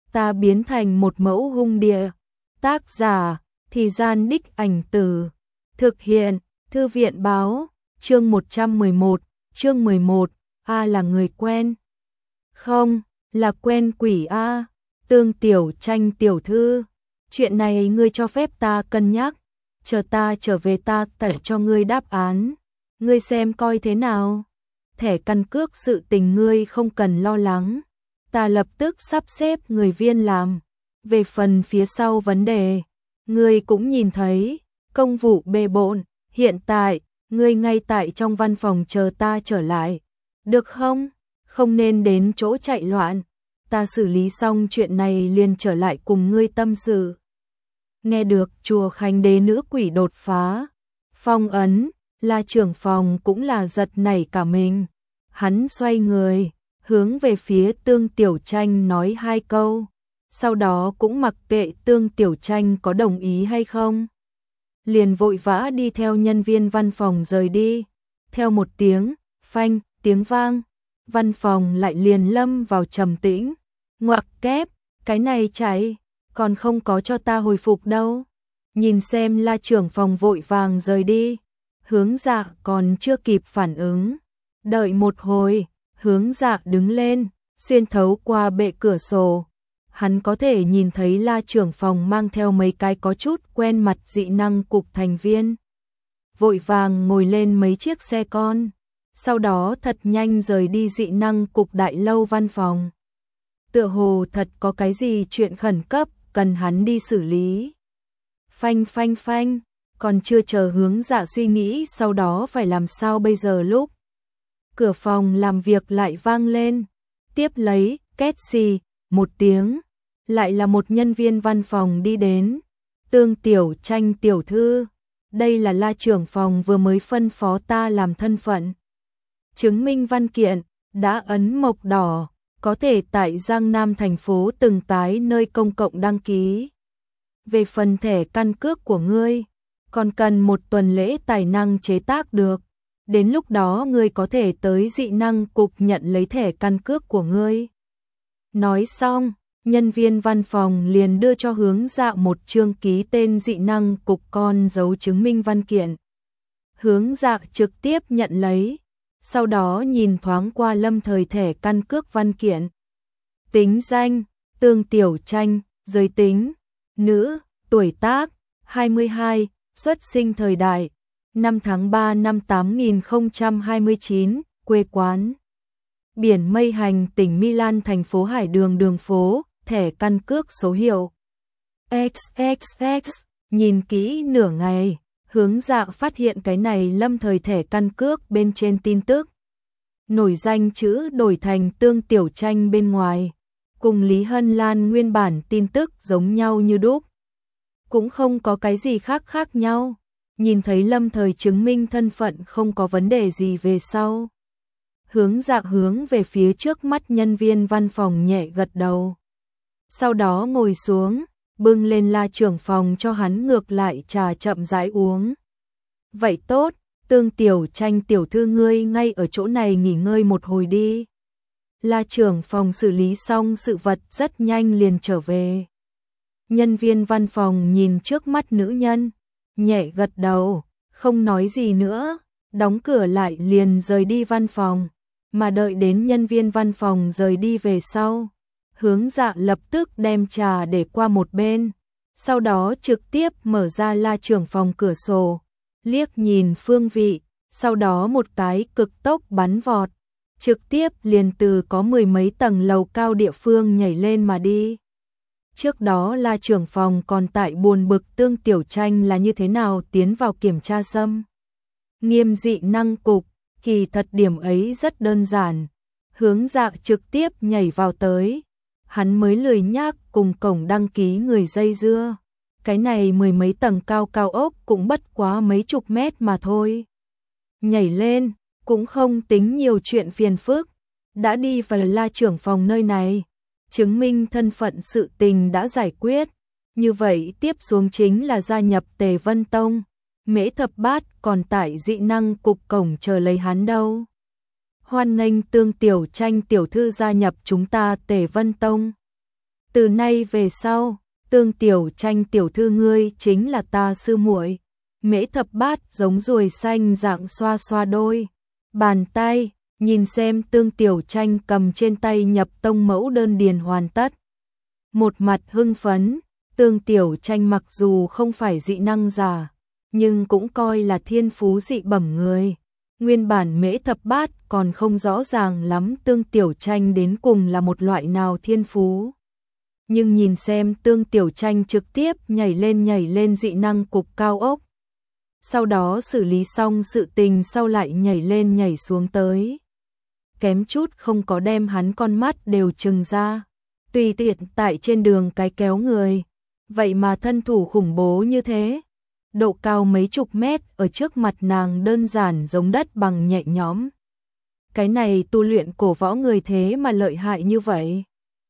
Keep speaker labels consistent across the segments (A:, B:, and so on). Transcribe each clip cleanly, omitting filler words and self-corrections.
A: ta biến thành một mẫu hung địa. Tác giả, Thì Gian Đích Ảnh Từ. Thực hiện, Thư viện báo, chương 111, chương 11, A là người quen. Không, là quen quỷ A. Tương Tiểu Tranh tiểu thư, chuyện này ngươi cho phép ta cân nhắc, chờ ta trở về ta tải cho ngươi đáp án, ngươi xem coi thế nào. Thẻ căn cước sự tình ngươi không cần lo lắng, ta lập tức sắp xếp người viên làm. Về phần phía sau vấn đề, ngươi cũng nhìn thấy, công vụ bề bộn, hiện tại, ngươi ngay tại trong văn phòng chờ ta trở lại, được không? Không nên đến chỗ chạy loạn, ta xử lý xong chuyện này liền trở lại cùng ngươi tâm sự. Nghe được chùa Khánh Đế nữ quỷ đột phá, phong ấn, là trưởng phòng cũng là giật nảy cả mình. Hắn xoay người, hướng về phía Tương Tiểu Tranh nói 2 câu, sau đó cũng mặc kệ Tương Tiểu Tranh có đồng ý hay không. Liền vội vã đi theo nhân viên văn phòng rời đi. Theo một tiếng, phanh, tiếng vang, văn phòng lại liền lâm vào trầm tĩnh. Ngoặc kép, cái này chạy, còn không có cho ta hồi phục đâu. Nhìn xem La trưởng phòng vội vàng rời đi, Hướng Dạ còn chưa kịp phản ứng. Đợi một hồi, Hướng Dạ đứng lên, xuyên thấu qua bệ cửa sổ. Hắn có thể nhìn thấy La trưởng phòng mang theo mấy cái có chút quen mặt dị năng cục thành viên. Vội vàng ngồi lên mấy chiếc xe con, sau đó thật nhanh rời đi dị năng cục đại lâu văn phòng. Tựa hồ thật có cái gì chuyện khẩn cấp cần hắn đi xử lý. Phanh phanh phanh, còn chưa chờ Hướng Dạ suy nghĩ sau đó phải làm sao bây giờ lúc cửa phòng làm việc lại vang lên, tiếp lấy két xì một tiếng, lại là một nhân viên văn phòng đi đến. Tương Tiểu Tranh tiểu thư, đây là La trưởng phòng vừa mới phân phó ta làm thân phận chứng minh văn kiện, đã ấn mộc đỏ, có thể tại Giang Nam thành phố từng cái nơi công cộng đăng ký. Về phần thẻ căn cước của ngươi, còn cần 1 tuần lễ tài năng chế tác được. Đến lúc đó ngươi có thể tới dị năng cục nhận lấy thẻ căn cước của ngươi. Nói xong, nhân viên văn phòng liền đưa cho Hướng Dạ một chương ký tên dị năng cục con dấu chứng minh văn kiện. Hướng Dạ trực tiếp nhận lấy, sau đó nhìn thoáng qua lâm thời thẻ căn cước văn kiện. Tính danh, Tương Tiểu Tranh, giới tính, nữ, tuổi tác, 22, xuất sinh thời đại, 5 tháng 3 năm 8029, quê quán Biển Mây Hành, tỉnh Milan, thành phố Hải Đường, đường phố, thẻ căn cước số hiệu XXX. Nhìn kỹ nửa ngày, Hướng Dạ phát hiện cái này lâm thời thẻ căn cước bên trên tin tức. Nổi danh chữ đổi thành Tương Tiểu Tranh bên ngoài, cùng Lý Hân Lan nguyên bản tin tức giống nhau như đúc. Cũng không có cái gì khác nhau, nhìn thấy lâm thời chứng minh thân phận không có vấn đề gì về sau. Hướng Dạ hướng về phía trước mắt nhân viên văn phòng nhẹ gật đầu. Sau đó ngồi xuống, bưng lên La trưởng phòng cho hắn ngược lại trà chậm rãi uống. Vậy tốt, Tương Tiểu Tranh tiểu thư ngươi ngay ở chỗ này nghỉ ngơi một hồi đi. La trưởng phòng xử lý xong sự vật rất nhanh liền trở về. Nhân viên văn phòng nhìn trước mắt nữ nhân, nhẹ gật đầu, không nói gì nữa, đóng cửa lại liền rời đi văn phòng. Mà đợi đến nhân viên văn phòng rời đi về sau, Hướng Dạ lập tức đem trà để qua một bên, sau đó trực tiếp mở ra La trưởng phòng cửa sổ, liếc nhìn phương vị, sau đó một cái cực tốc bắn vọt, trực tiếp liền từ có 10 mấy tầng lầu cao địa phương nhảy lên mà đi. Trước đó La trưởng phòng còn tại buồn bực Tương Tiểu Tranh là như thế nào tiến vào kiểm tra xâm nghiêm dị năng cục, kỳ thật điểm ấy rất đơn giản. Hướng Dạ trực tiếp nhảy vào tới, hắn mới lười nhác cùng cổng đăng ký người dây dưa. Cái này 10 mấy tầng cao cao ốc cũng bất quá mấy chục mét mà thôi. Nhảy lên, cũng không tính nhiều chuyện phiền phức. Đã đi vào La trưởng phòng nơi này, chứng minh thân phận sự tình đã giải quyết. Như vậy tiếp xuống chính là gia nhập Tề Vân Tông. Mễ Thập Bát còn tại dị năng cục cổng chờ lấy hắn đâu. Hoan nghênh Tương Tiểu Tranh tiểu thư gia nhập chúng ta Tề Vân Tông. Từ nay về sau, Tương Tiểu Tranh tiểu thư ngươi chính là ta sư muội. Mễ Thập Bát giống ruồi xanh dạng xoa xoa đôi bàn tay, nhìn xem Tương Tiểu Tranh cầm trên tay nhập tông mẫu đơn điền hoàn tất. Một mặt hưng phấn, Tương Tiểu Tranh mặc dù không phải dị năng giả, nhưng cũng coi là thiên phú dị bẩm người. Nguyên bản Mễ Thập Bát còn không rõ ràng lắm Tương Tiểu Tranh đến cùng là một loại nào thiên phú. Nhưng nhìn xem Tương Tiểu Tranh trực tiếp nhảy lên dị năng cục cao ốc. Sau đó xử lý xong sự tình sau lại nhảy lên nhảy xuống tới. Kém chút không có đem hắn con mắt đều trừng ra. Tùy tiện tại trên đường cái kéo người. Vậy mà thân thủ khủng bố như thế. Độ cao mấy chục mét ở trước mặt nàng đơn giản giống đất bằng nhẹ nhõm. Cái này tu luyện cổ võ người thế mà lợi hại như vậy.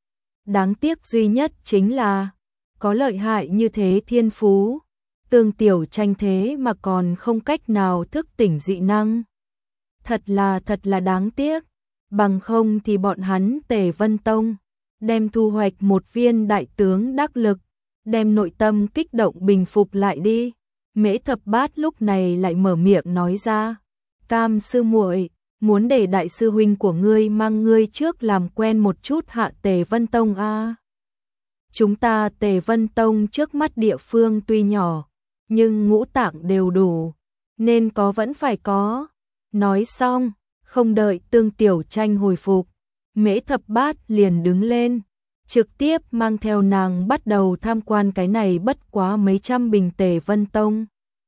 A: Đáng tiếc duy nhất chính là có lợi hại như thế thiên phú. Tương Tiểu Tranh thế mà còn không cách nào thức tỉnh dị năng. Thật là đáng tiếc. Bằng không thì bọn hắn Tề Vân Tông đem thu hoạch một viên đại tướng đắc lực, đem nội tâm kích động bình phục lại đi. Mễ Thập Bát lúc này lại mở miệng nói ra, Cam sư muội, muốn để đại sư huynh của ngươi mang ngươi trước làm quen một chút hạ Tề Vân Tông a. Chúng ta Tề Vân Tông trước mắt địa phương tuy nhỏ, nhưng ngũ tạng đều đủ, nên có vẫn phải có. Nói xong, không đợi Tương Tiểu Tranh hồi phục, Mễ Thập Bát liền đứng lên, trực tiếp mang theo nàng bắt đầu tham quan cái này bất quá mấy trăm bình Tề Vân Tông.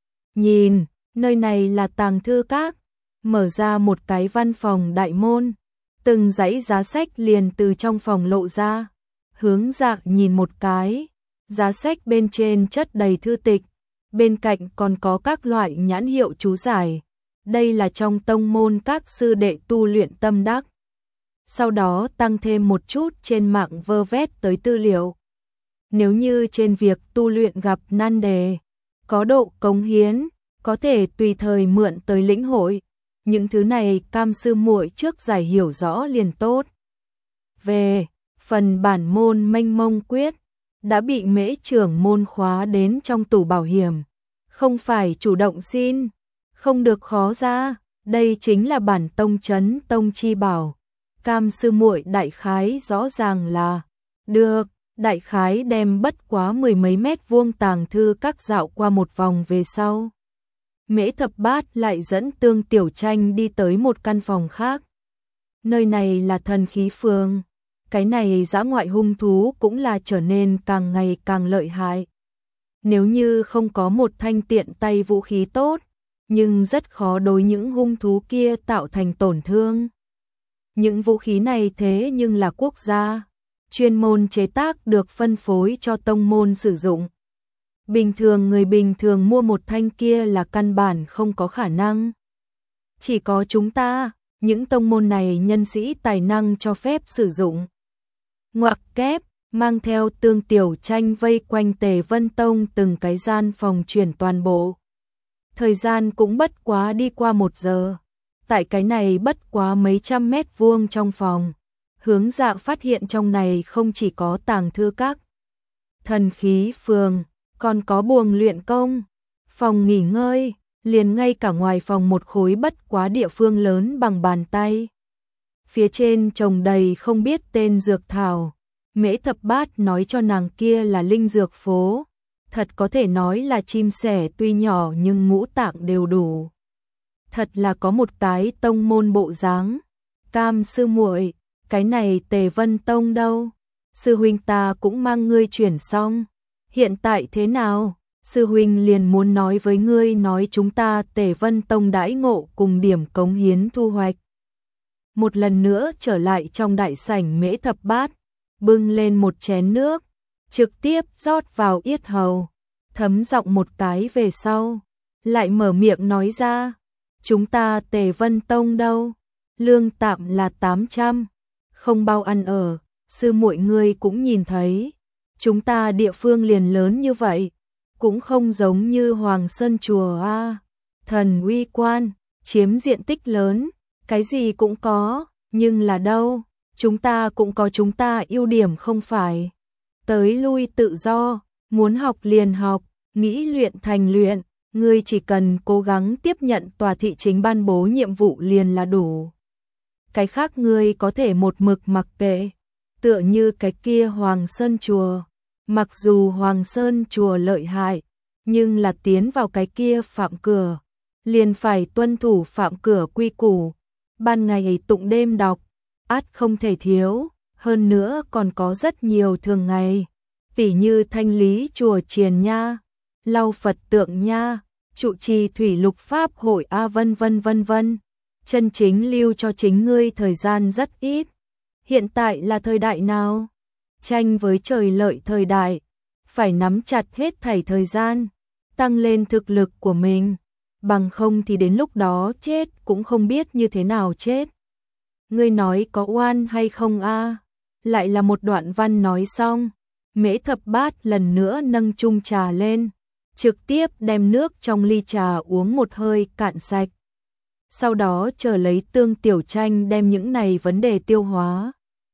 A: Nhìn, nơi này là tàng thư các, mở ra một cái văn phòng đại môn, từng dãy giá sách liền từ trong phòng lộ ra, hướng dạng nhìn một cái, giá sách bên trên chất đầy thư tịch, bên cạnh còn có các loại nhãn hiệu chú giải. Đây là trong tông môn các sư đệ tu luyện tâm đắc. Sau đó tăng thêm một chút trên mạng vơ vét tới tư liệu. Nếu như trên việc tu luyện gặp nan đề, có độ cống hiến, có thể tùy thời mượn tới lĩnh hội. Những thứ này Cam sư muội trước giải hiểu rõ liền tốt. Về phần bản môn mênh mông quyết, đã bị Mễ trưởng môn khóa đến trong tủ bảo hiểm. Không phải chủ động xin, không được khó ra, đây chính là bản tông trấn tông chi bảo. Cam sư muội đại khái rõ ràng là được, đại khái đem bất quá mười mấy mét vuông tàng thư các dạo qua một vòng về sau. Mễ Thập Bát lại dẫn Tương Tiểu Tranh đi tới một căn phòng khác. Nơi này là thần khí phường, cái này dã ngoại hung thú cũng là trở nên càng ngày càng lợi hại. Nếu như không có một thanh tiện tay vũ khí tốt, nhưng rất khó đối những hung thú kia tạo thành tổn thương. Những vũ khí này thế nhưng là quốc gia, chuyên môn chế tác được phân phối cho tông môn sử dụng. Bình thường người bình thường mua một thanh kia là căn bản không có khả năng. Chỉ có chúng ta, những tông môn này nhân sĩ tài năng cho phép sử dụng. Ngoặc kép, mang theo Tương Tiểu Tranh vây quanh Tề Vân Tông từng cái gian phòng chuyển toàn bộ. Thời gian cũng bất quá đi qua 1 giờ. Tại cái này bất quá mấy trăm mét vuông trong phòng, hướng dạng phát hiện trong này không chỉ có tàng thư các, thần khí phường, còn có buồng luyện công, phòng nghỉ ngơi, liền ngay cả ngoài phòng một khối bất quá địa phương lớn bằng bàn tay. Phía trên trồng đầy không biết tên dược thảo. Mễ Thập Bát nói cho nàng kia là linh dược phố, thật có thể nói là chim sẻ tuy nhỏ nhưng ngũ tạng đều đủ. Thật là có một cái tông môn bộ dáng. Cam sư muội, cái này Tề Vân Tông đâu? Sư huynh ta cũng mang ngươi chuyển xong. Hiện tại thế nào? Sư huynh liền muốn nói với ngươi nói chúng ta Tề Vân Tông đãi ngộ cùng điểm cống hiến thu hoạch. Một lần nữa trở lại trong đại sảnh Mễ Thập Bát, bưng lên một chén nước, trực tiếp rót vào yết hầu, thấm giọng một cái về sau, lại mở miệng nói ra, chúng ta Tề Vân Tông đâu, lương tạm là 800, không bao ăn ở, sư muội ngươi cũng nhìn thấy, chúng ta địa phương liền lớn như vậy, cũng không giống như Hoàng Sơn chùa a, thần uy quan, chiếm diện tích lớn, cái gì cũng có, nhưng là đâu, chúng ta cũng có chúng ta ưu điểm không phải. tới lui tự do, muốn học liền học, nghĩ luyện thành luyện, ngươi chỉ cần cố gắng tiếp nhận tòa thị chính ban bố nhiệm vụ liền là đủ. Cái khác ngươi có thể một mực mặc kệ, tựa như cái kia Hoàng Sơn Chùa. Mặc dù Hoàng Sơn Chùa lợi hại, nhưng là tiến vào cái kia phạm cửa, liền phải tuân thủ phạm cửa quy củ, ban ngày tụng đêm đọc, ắt không thể thiếu, hơn nữa còn có rất nhiều thường ngày, tỉ như thanh lý chùa chiền nha, lau Phật tượng nha, trụ trì thủy lục pháp hội a vân vân vân vân. Chân chính lưu cho chính ngươi thời gian rất ít. Hiện tại là thời đại nào? Tranh với trời lợi thời đại, phải nắm chặt hết thảy thời gian, tăng lên thực lực của mình, bằng không thì đến lúc đó chết cũng không biết như thế nào chết. Ngươi nói có oan hay không a? Lại là một đoạn văn nói xong, Mễ Thập Bát lần nữa nâng chung trà lên, trực tiếp đem nước trong ly trà uống một hơi cạn sạch. Sau đó chờ lấy Tương Tiểu Tranh đem những này vấn đề tiêu hóa.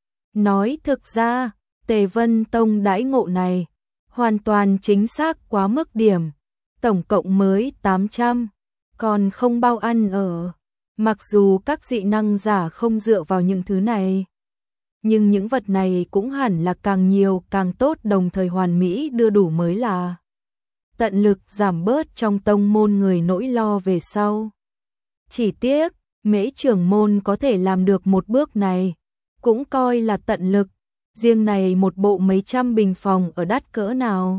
A: Nói thực ra, Tề Vân Tông đãi ngộ này, hoàn toàn chính xác quá mức điểm, tổng cộng mới 800, còn không bao ăn ở. Mặc dù các dị năng giả không dựa vào những thứ này, nhưng những vật này cũng hẳn là càng nhiều càng tốt, đồng thời hoàn mỹ đưa đủ mới là. Tận lực giảm bớt trong tông môn người nỗi lo về sau. Chỉ tiếc, Mễ trưởng môn có thể làm được một bước này, cũng coi là tận lực, riêng này một bộ mấy trăm bình phòng ở đắt cỡ nào.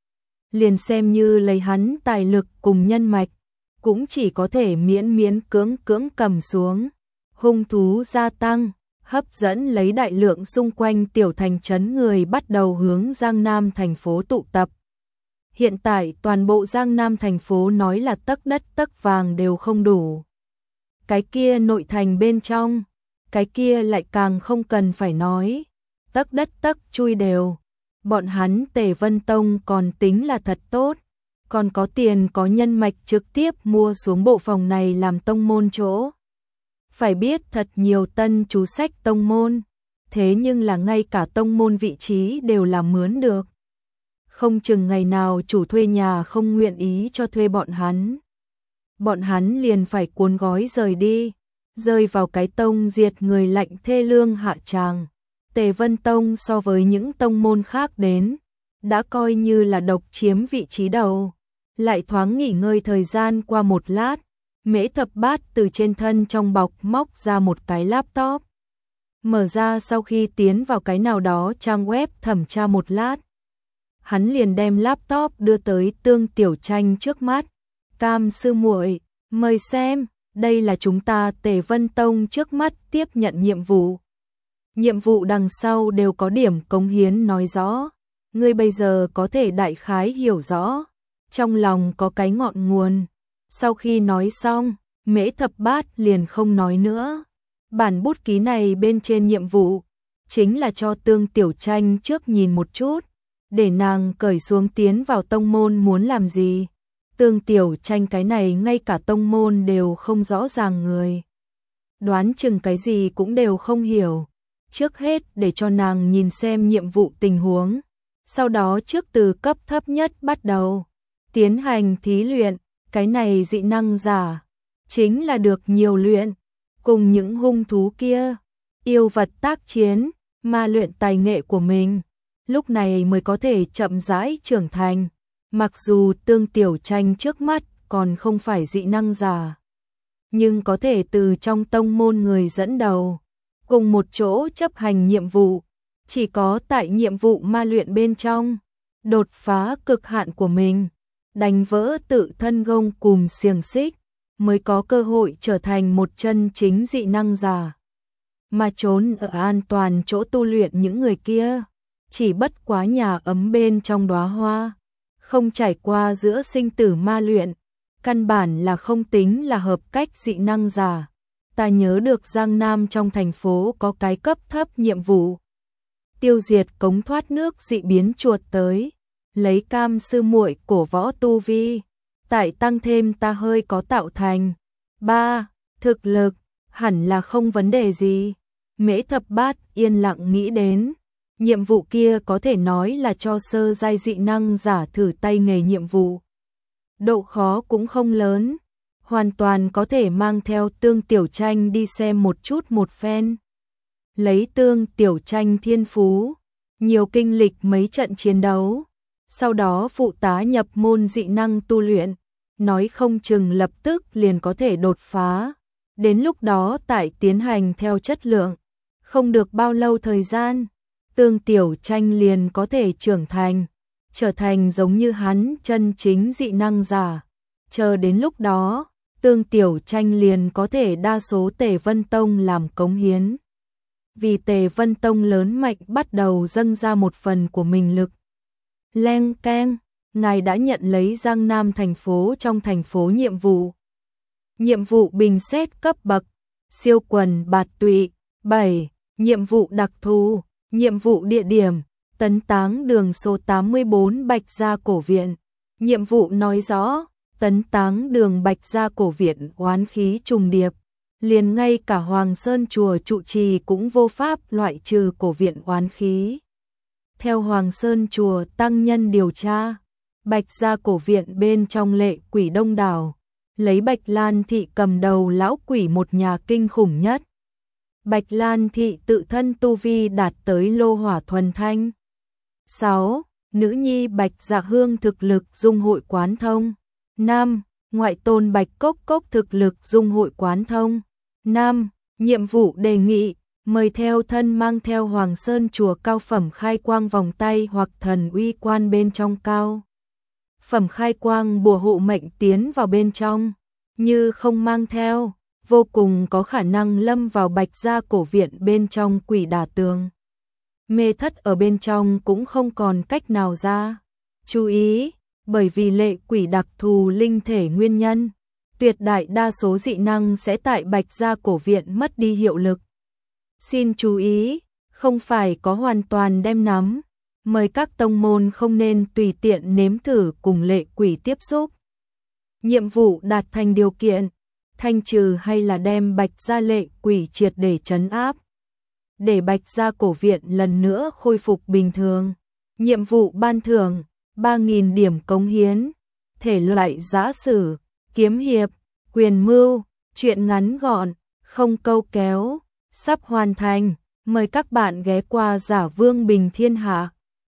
A: Liền xem như lấy hắn tài lực cùng nhân mạch, cũng chỉ có thể miễn miễn cưỡng cưỡng cầm xuống. Hung thú gia tăng, hấp dẫn lấy đại lượng xung quanh tiểu thành trấn người bắt đầu hướng Giang Nam thành phố tụ tập. Hiện tại toàn bộ Giang Nam thành phố nói là tấc đất tấc vàng đều không đủ. Cái kia nội thành bên trong, cái kia lại càng không cần phải nói, tấc đất tấc chui đều. Bọn hắn Tề Vân Tông còn tính là thật tốt, còn có tiền có nhân mạch trực tiếp mua xuống bộ phòng này làm tông môn chỗ. Phải biết thật nhiều tân chú sách tông môn, thế nhưng là ngay cả tông môn vị trí đều là mướn được. Không chừng ngày nào chủ thuê nhà không nguyện ý cho thuê bọn hắn liền phải cuốn gói rời đi, rơi vào cái tông diệt người lạnh thê lương hạ tràng. Tề Vân Tông so với những tông môn khác đến, đã coi như là độc chiếm vị trí đầu. Lại thoáng nghỉ ngơi thời gian qua một lát, Mễ Thập Bát từ trên thân trong bọc móc ra một cái laptop. Mở ra sau khi tiến vào cái nào đó trang web thẩm tra một lát, hắn liền đem laptop đưa tới Tương Tiểu Tranh trước mắt. Cam sư muội, mời xem, đây là chúng ta Tề Vân Tông trước mắt tiếp nhận nhiệm vụ. Nhiệm vụ đằng sau đều có điểm cống hiến nói rõ, ngươi bây giờ có thể đại khái hiểu rõ, trong lòng có cái ngọn nguồn. Sau khi nói xong, Mễ Thập Bát liền không nói nữa. Bản bút ký này bên trên nhiệm vụ, chính là cho Tương Tiểu Tranh trước nhìn một chút, để nàng cởi xuống tiến vào tông môn muốn làm gì. Tương Tiểu Tranh cái này ngay cả tông môn đều không rõ ràng người, đoán chừng cái gì cũng đều không hiểu. Trước hết để cho nàng nhìn xem nhiệm vụ tình huống, sau đó trước từ cấp thấp nhất bắt đầu tiến hành thí luyện. Cái này dị năng giả chính là được nhiều luyện, cùng những hung thú kia, yêu vật tác chiến, mà luyện tài nghệ của mình, lúc này mới có thể chậm rãi trưởng thành. Mặc dù Tương Tiểu Tranh trước mắt còn không phải dị năng giả, nhưng có thể từ trong tông môn người dẫn đầu, cùng một chỗ chấp hành nhiệm vụ, chỉ có tại nhiệm vụ ma luyện bên trong, đột phá cực hạn của mình, đánh vỡ tự thân gông cùm xiềng xích, mới có cơ hội trở thành một chân chính dị năng giả. Mà trốn ở an toàn chỗ tu luyện những người kia, chỉ bất quá nhà ấm bên trong đóa hoa, không trải qua giữa sinh tử ma luyện, căn bản là không tính là hợp cách dị năng giả. Ta nhớ được Giang Nam trong thành phố có cái cấp thấp nhiệm vụ, tiêu diệt cống thoát nước dị biến chuột tới, lấy Cam sư muội cổ võ tu vi, tại tăng thêm ta hơi có tạo thành 3, thực lực, hẳn là không vấn đề gì. Mễ Thập Bát yên lặng nghĩ đến, Nhiệm vụ kia có thể nói là cho sơ giai dị năng giả thử tay nghề nhiệm vụ. Độ khó cũng không lớn, hoàn toàn có thể mang theo Tương Tiểu Tranh đi xem một chút một phen. Lấy Tương Tiểu Tranh thiên phú, nhiều kinh lịch mấy trận chiến đấu, sau đó phụ tá nhập môn dị năng tu luyện, nói không chừng lập tức liền có thể đột phá. Đến lúc đó tại tiến hành theo chất lượng, không được bao lâu thời gian, Tương Tiểu Tranh liền có thể trưởng thành, trở thành giống như hắn chân chính dị năng giả. Chờ đến lúc đó, Tương Tiểu Tranh liền có thể đa số Tề Vân Tông làm cống hiến. Vì Tề Vân Tông lớn mạnh bắt đầu dâng ra một phần của mình lực. Leng keng, ngài đã nhận lấy Giang Nam thành phố trong thành phố nhiệm vụ. Nhiệm vụ bình xét cấp bậc, siêu quần bạt tụy, 7, nhiệm vụ đặc thù, nhiệm vụ địa điểm, Tấn Táng đường số 84 Bạch Gia Cổ Viện. Nhiệm vụ nói rõ, Tấn Táng đường Bạch Gia Cổ Viện oán khí trùng điệp, liền ngay cả Hoàng Sơn chùa trụ trì cũng vô pháp loại trừ cổ viện oán khí. Theo Hoàng Sơn chùa tăng nhân điều tra, Bạch Gia Cổ Viện bên trong lệ quỷ đông đảo, lấy Bạch Lan Thị cầm đầu lão quỷ một nhà kinh khủng nhất. Bạch Lan Thị tự thân tu vi đạt tới lô hỏa thuần thanh. 6. Nữ nhi Bạch Dạ Hương thực lực dung hội quán thông. 5. Ngoại tôn Bạch Cốc Cốc thực lực dung hội quán thông. 5. Nhiệm vụ đề nghị, mời theo thân mang theo Hoàng Sơn chùa cao phẩm khai quang vòng tay hoặc thần uy quan bên trong cao phẩm khai quang bùa hộ mệnh tiến vào bên trong, như không mang theo, vô cùng có khả năng lâm vào Bạch Gia Cổ Viện bên trong quỷ đả tường. Mê thất ở bên trong cũng không còn cách nào ra. Chú ý, bởi vì lệ quỷ đặc thù linh thể nguyên nhân, tuyệt đại đa số dị năng sẽ tại Bạch Gia Cổ Viện mất đi hiệu lực. Xin chú ý, không phải có hoàn toàn đem nắm, mời các tông môn không nên tùy tiện nếm thử cùng lệ quỷ tiếp xúc. Nhiệm vụ đạt thành điều kiện, thanh trừ hay là đem Bạch Gia lệ quỷ triệt để trấn áp, để Bạch Gia Cổ Viện lần nữa khôi phục bình thường. Nhiệm vụ ban thưởng, 3.000 điểm cống hiến, thể loại giã sử, kiếm hiệp, quyền mưu, truyện ngắn gọn, không câu kéo, sắp hoàn thành, mời các bạn ghé qua Giả Vương Bình Thiên Hạ.